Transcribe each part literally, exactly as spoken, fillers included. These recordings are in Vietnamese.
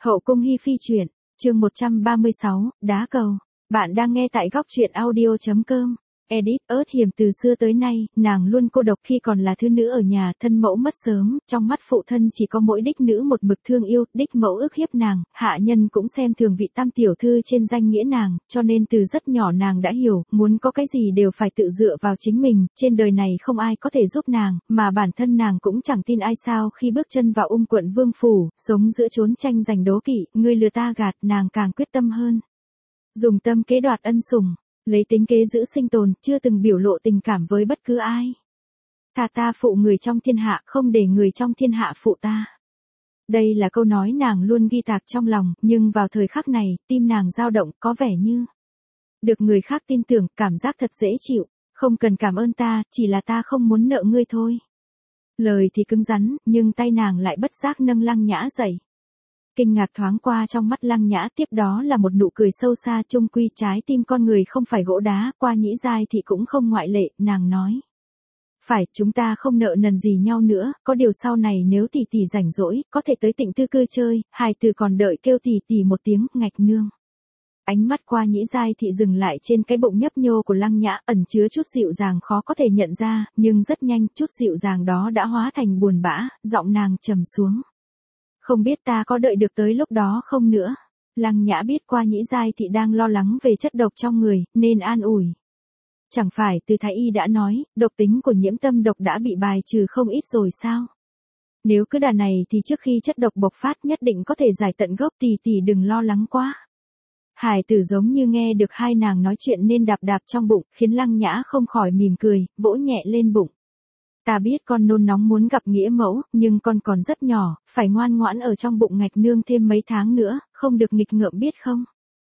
Hậu cung hi phi truyện, chương một trăm ba mươi sáu, đá cầu. Bạn đang nghe tại góc truyện audio chấm com. Edit, ớt hiểm từ xưa tới nay, nàng luôn cô độc khi còn là thư nữ ở nhà, thân mẫu mất sớm, trong mắt phụ thân chỉ có mỗi đích nữ một mực thương yêu, đích mẫu ức hiếp nàng, hạ nhân cũng xem thường vị tam tiểu thư trên danh nghĩa nàng, cho nên từ rất nhỏ nàng đã hiểu, muốn có cái gì đều phải tự dựa vào chính mình, trên đời này không ai có thể giúp nàng, mà bản thân nàng cũng chẳng tin ai sao khi bước chân vào ung quận vương phủ, sống giữa chốn tranh giành đố kỵ, người lừa ta gạt, nàng càng quyết tâm hơn. Dùng tâm kế đoạt ân sủng. Lấy tính kế giữ sinh tồn, chưa từng biểu lộ tình cảm với bất cứ ai. Thà ta phụ người trong thiên hạ, không để người trong thiên hạ phụ ta. Đây là câu nói nàng luôn ghi tạc trong lòng, nhưng vào thời khắc này, tim nàng dao động, có vẻ như được người khác tin tưởng, cảm giác thật dễ chịu. Không cần cảm ơn ta, chỉ là ta không muốn nợ ngươi thôi. Lời thì cứng rắn, nhưng tay nàng lại bất giác nâng Lăng Nhã dậy. Kinh ngạc thoáng qua trong mắt Lăng Nhã, tiếp đó là một nụ cười sâu xa, chung quy trái tim con người không phải gỗ đá, qua nhĩ giai thì cũng không ngoại lệ, nàng nói. Phải, chúng ta không nợ nần gì nhau nữa, có điều sau này nếu tỷ tỷ rảnh rỗi, có thể tới Tịnh Tư Cư chơi, hài từ còn đợi kêu tỷ tỷ một tiếng, ngạch nương. Ánh mắt qua nhĩ giai thị dừng lại trên cái bụng nhấp nhô của Lăng Nhã, ẩn chứa chút dịu dàng khó có thể nhận ra, nhưng rất nhanh, chút dịu dàng đó đã hóa thành buồn bã, giọng nàng trầm xuống. Không biết ta có đợi được tới lúc đó không nữa. Lăng Nhã biết qua nhĩ giai thị đang lo lắng về chất độc trong người, nên an ủi. Chẳng phải từ thái y đã nói, độc tính của nhiễm tâm độc đã bị bài trừ không ít rồi sao? Nếu cứ đà này thì trước khi chất độc bộc phát nhất định có thể giải tận gốc, tỷ tỷ đừng lo lắng quá. Hải tử giống như nghe được hai nàng nói chuyện nên đạp đạp trong bụng, khiến Lăng Nhã không khỏi mỉm cười, vỗ nhẹ lên bụng. Ta biết con nôn nóng muốn gặp nghĩa mẫu, nhưng con còn rất nhỏ, phải ngoan ngoãn ở trong bụng ngạch nương thêm mấy tháng nữa, không được nghịch ngợm biết không?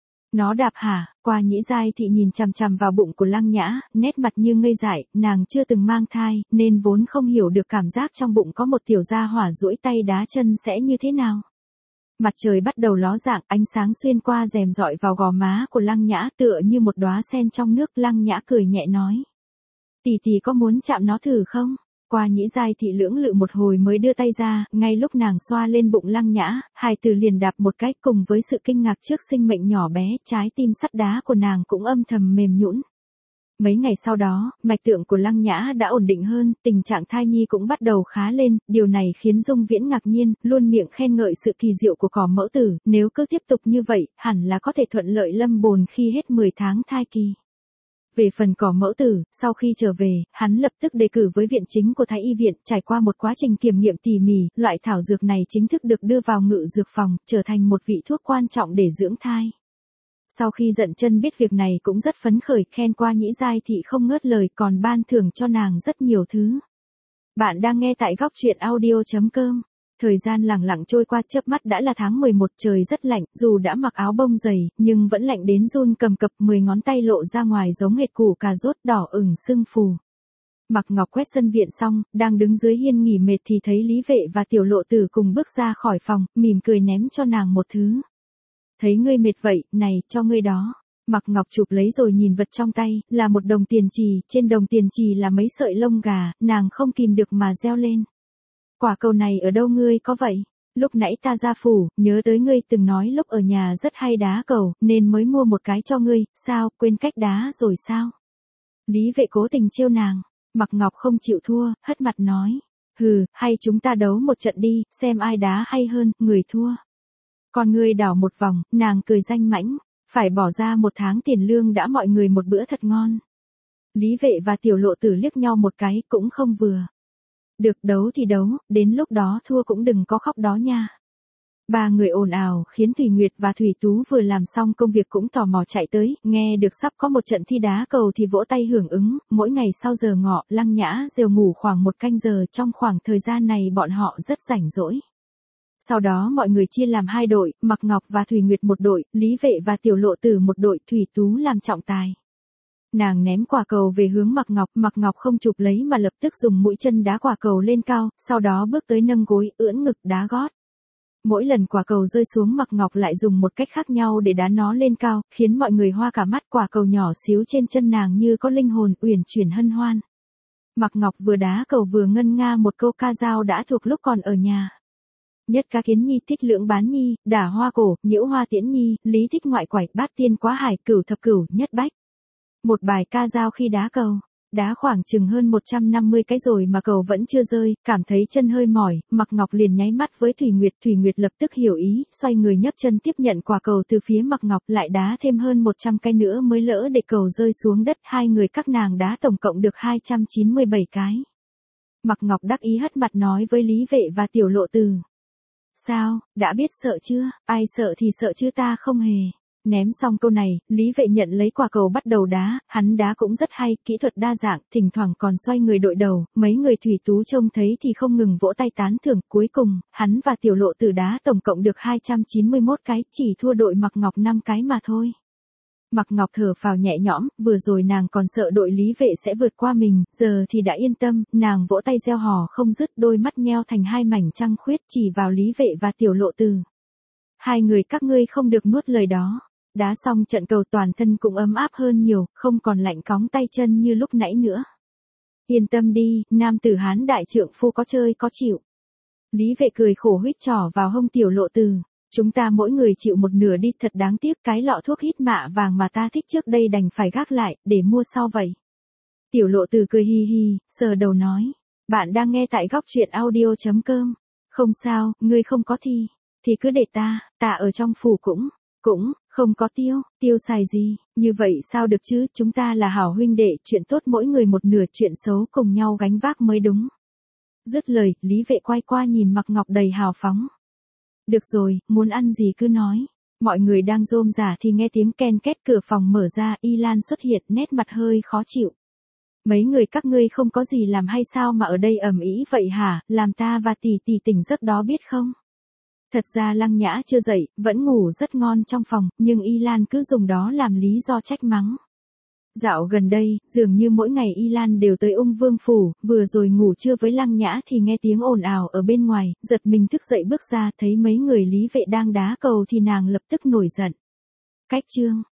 Nó đạp hả? Qua nhĩ giai thị nhìn chằm chằm vào bụng của Lăng Nhã, nét mặt như ngây dại, nàng chưa từng mang thai, nên vốn không hiểu được cảm giác trong bụng có một tiểu gia hỏa duỗi tay đá chân sẽ như thế nào. Mặt trời bắt đầu ló dạng, ánh sáng xuyên qua rèm rọi vào gò má của Lăng Nhã tựa như một đóa sen trong nước. Lăng Nhã cười nhẹ nói. Tỷ tỷ có muốn chạm nó thử không? Qua nhĩ giai thị lưỡng lự một hồi mới đưa tay ra, ngay lúc nàng xoa lên bụng Lăng Nhã, hài tử liền đạp một cái, cùng với sự kinh ngạc trước sinh mệnh nhỏ bé, trái tim sắt đá của nàng cũng âm thầm mềm nhũn. Mấy ngày sau đó, mạch tượng của Lăng Nhã đã ổn định hơn, tình trạng thai nhi cũng bắt đầu khá lên, điều này khiến Dung Viễn ngạc nhiên, luôn miệng khen ngợi sự kỳ diệu của cỏ mẫu tử, nếu cứ tiếp tục như vậy, hẳn là có thể thuận lợi lâm bồn khi hết mười tháng thai kỳ. Về phần cỏ mẫu tử, sau khi trở về, hắn lập tức đề cử với viện chính của Thái y viện, trải qua một quá trình kiểm nghiệm tỉ mỉ, loại thảo dược này chính thức được đưa vào ngự dược phòng, trở thành một vị thuốc quan trọng để dưỡng thai. Sau khi Dận Chân biết việc này cũng rất phấn khởi, khen qua nhĩ giai thị không ngớt lời, còn ban thưởng cho nàng rất nhiều thứ. Bạn đang nghe tại góc truyện audio chấm com. Thời gian lẳng lặng trôi qua, chớp mắt đã là tháng mười một, trời rất lạnh, dù đã mặc áo bông dày, nhưng vẫn lạnh đến run cầm cập, mười ngón tay lộ ra ngoài giống hệt củ cà rốt đỏ ửng sưng phù. Mặc Ngọc quét sân viện xong, đang đứng dưới hiên nghỉ mệt thì thấy Lý Vệ và Tiểu Lộ Tử cùng bước ra khỏi phòng, mỉm cười ném cho nàng một thứ. Thấy ngươi mệt vậy, này, cho ngươi đó. Mặc Ngọc chụp lấy rồi nhìn vật trong tay, là một đồng tiền chì, trên đồng tiền chì là mấy sợi lông gà, nàng không kìm được mà reo lên. Quả cầu này ở đâu ngươi có vậy? Lúc nãy ta ra phủ, nhớ tới ngươi từng nói lúc ở nhà rất hay đá cầu, nên mới mua một cái cho ngươi, sao, quên cách đá rồi sao? Lý Vệ cố tình trêu nàng, Mặc Ngọc không chịu thua, hất mặt nói, hừ, hay chúng ta đấu một trận đi, xem ai đá hay hơn, người thua. Còn ngươi đảo một vòng, nàng cười danh mãnh, phải bỏ ra một tháng tiền lương đã mọi người một bữa thật ngon. Lý Vệ và Tiểu Lộ Tử liếc nhau một cái, cũng không vừa. Được, đấu thì đấu, đến lúc đó thua cũng đừng có khóc đó nha. Ba người ồn ào, khiến Thủy Nguyệt và Thủy Tú vừa làm xong công việc cũng tò mò chạy tới, nghe được sắp có một trận thi đá cầu thì vỗ tay hưởng ứng, mỗi ngày sau giờ ngọ, Lăng Nhã rều ngủ khoảng một canh giờ, trong khoảng thời gian này bọn họ rất rảnh rỗi. Sau đó mọi người chia làm hai đội, Mặc Ngọc và Thủy Nguyệt một đội, Lý Vệ và Tiểu Lộ Tử một đội, Thủy Tú làm trọng tài. Nàng ném quả cầu về hướng Mặc Ngọc, Mặc Ngọc không chụp lấy mà lập tức dùng mũi chân đá quả cầu lên cao, sau đó bước tới nâng gối, ưỡn ngực đá gót. Mỗi lần quả cầu rơi xuống Mặc Ngọc lại dùng một cách khác nhau để đá nó lên cao, khiến mọi người hoa cả mắt. Quả cầu nhỏ xíu trên chân nàng như có linh hồn, uyển chuyển hân hoan. Mặc Ngọc vừa đá cầu vừa ngân nga một câu ca dao đã thuộc lúc còn ở nhà. Nhất Cá Kiến Nhi thích Lưỡng Bán Nhi, Đả Hoa Cổ, Nhiễu Hoa Tiễn Nhi, Lý thích Ngoại Quải, Bát Tiên Quá Hải, Cửu Thập Cửu, Nhất Bách. Một bài ca dao khi đá cầu. Đá khoảng chừng hơn một trăm năm mươi cái rồi mà cầu vẫn chưa rơi, cảm thấy chân hơi mỏi, Mạc Ngọc liền nháy mắt với Thủy Nguyệt, Thủy Nguyệt lập tức hiểu ý, xoay người nhấc chân tiếp nhận quả cầu từ phía Mạc Ngọc, lại đá thêm hơn một trăm cái nữa mới lỡ để cầu rơi xuống đất, hai người các nàng đá tổng cộng được hai trăm chín mươi bảy cái. Mạc Ngọc đắc ý hất mặt nói với Lý Vệ và Tiểu Lộ Từ. Sao, đã biết sợ chưa, ai sợ thì sợ chứ ta không hề. Ném xong câu này, Lý Vệ nhận lấy quả cầu bắt đầu đá, hắn đá cũng rất hay, kỹ thuật đa dạng, thỉnh thoảng còn xoay người đội đầu, mấy người thủy tú trông thấy thì không ngừng vỗ tay tán thưởng, cuối cùng, hắn và Tiểu Lộ Từ đá tổng cộng được hai trăm chín mươi mốt cái, chỉ thua đội Mạc Ngọc năm cái mà thôi. Mạc Ngọc thở phào nhẹ nhõm, vừa rồi nàng còn sợ đội Lý Vệ sẽ vượt qua mình, giờ thì đã yên tâm, nàng vỗ tay reo hò không dứt, đôi mắt nheo thành hai mảnh trăng khuyết chỉ vào Lý Vệ và Tiểu Lộ Từ. Hai người các ngươi không được nuốt lời đó. Đá xong trận cầu toàn thân cũng ấm áp hơn nhiều, không còn lạnh cóng tay chân như lúc nãy nữa. Yên tâm đi, nam tử Hán đại trượng phu có chơi có chịu. Lý Vệ cười khổ huých trỏ vào hông Tiểu Lộ Từ. Chúng ta mỗi người chịu một nửa đi, thật đáng tiếc, cái lọ thuốc hít mạ vàng mà ta thích trước đây đành phải gác lại, để mua sau vậy. Tiểu Lộ Từ cười hi hi, sờ đầu nói. Bạn đang nghe tại góc truyện audio chấm com. Không sao, ngươi không có thì, thì cứ để ta, ta ở trong phủ cũng, cũng, không có tiêu, tiêu xài gì, như vậy sao được chứ, chúng ta là hảo huynh đệ, chuyện tốt mỗi người một nửa, chuyện xấu cùng nhau gánh vác mới đúng. Dứt lời, Lý Vệ quay qua nhìn Mạc Ngọc đầy hào phóng. Được rồi, muốn ăn gì cứ nói. Mọi người đang rôm rả thì nghe tiếng ken két, cửa phòng mở ra, Y Lan xuất hiện, nét mặt hơi khó chịu. Mấy người các ngươi không có gì làm hay sao mà ở đây ầm ĩ vậy hả, làm ta và tỷ tỷ tỉnh giấc đó biết không? Thật ra Lăng Nhã chưa dậy, vẫn ngủ rất ngon trong phòng, nhưng Y Lan cứ dùng đó làm lý do trách mắng. Dạo gần đây, dường như mỗi ngày Y Lan đều tới Ung Vương phủ, vừa rồi ngủ trưa với Lăng Nhã thì nghe tiếng ồn ào ở bên ngoài, giật mình thức dậy bước ra thấy mấy người Lý Vệ đang đá cầu thì nàng lập tức nổi giận. Cách chương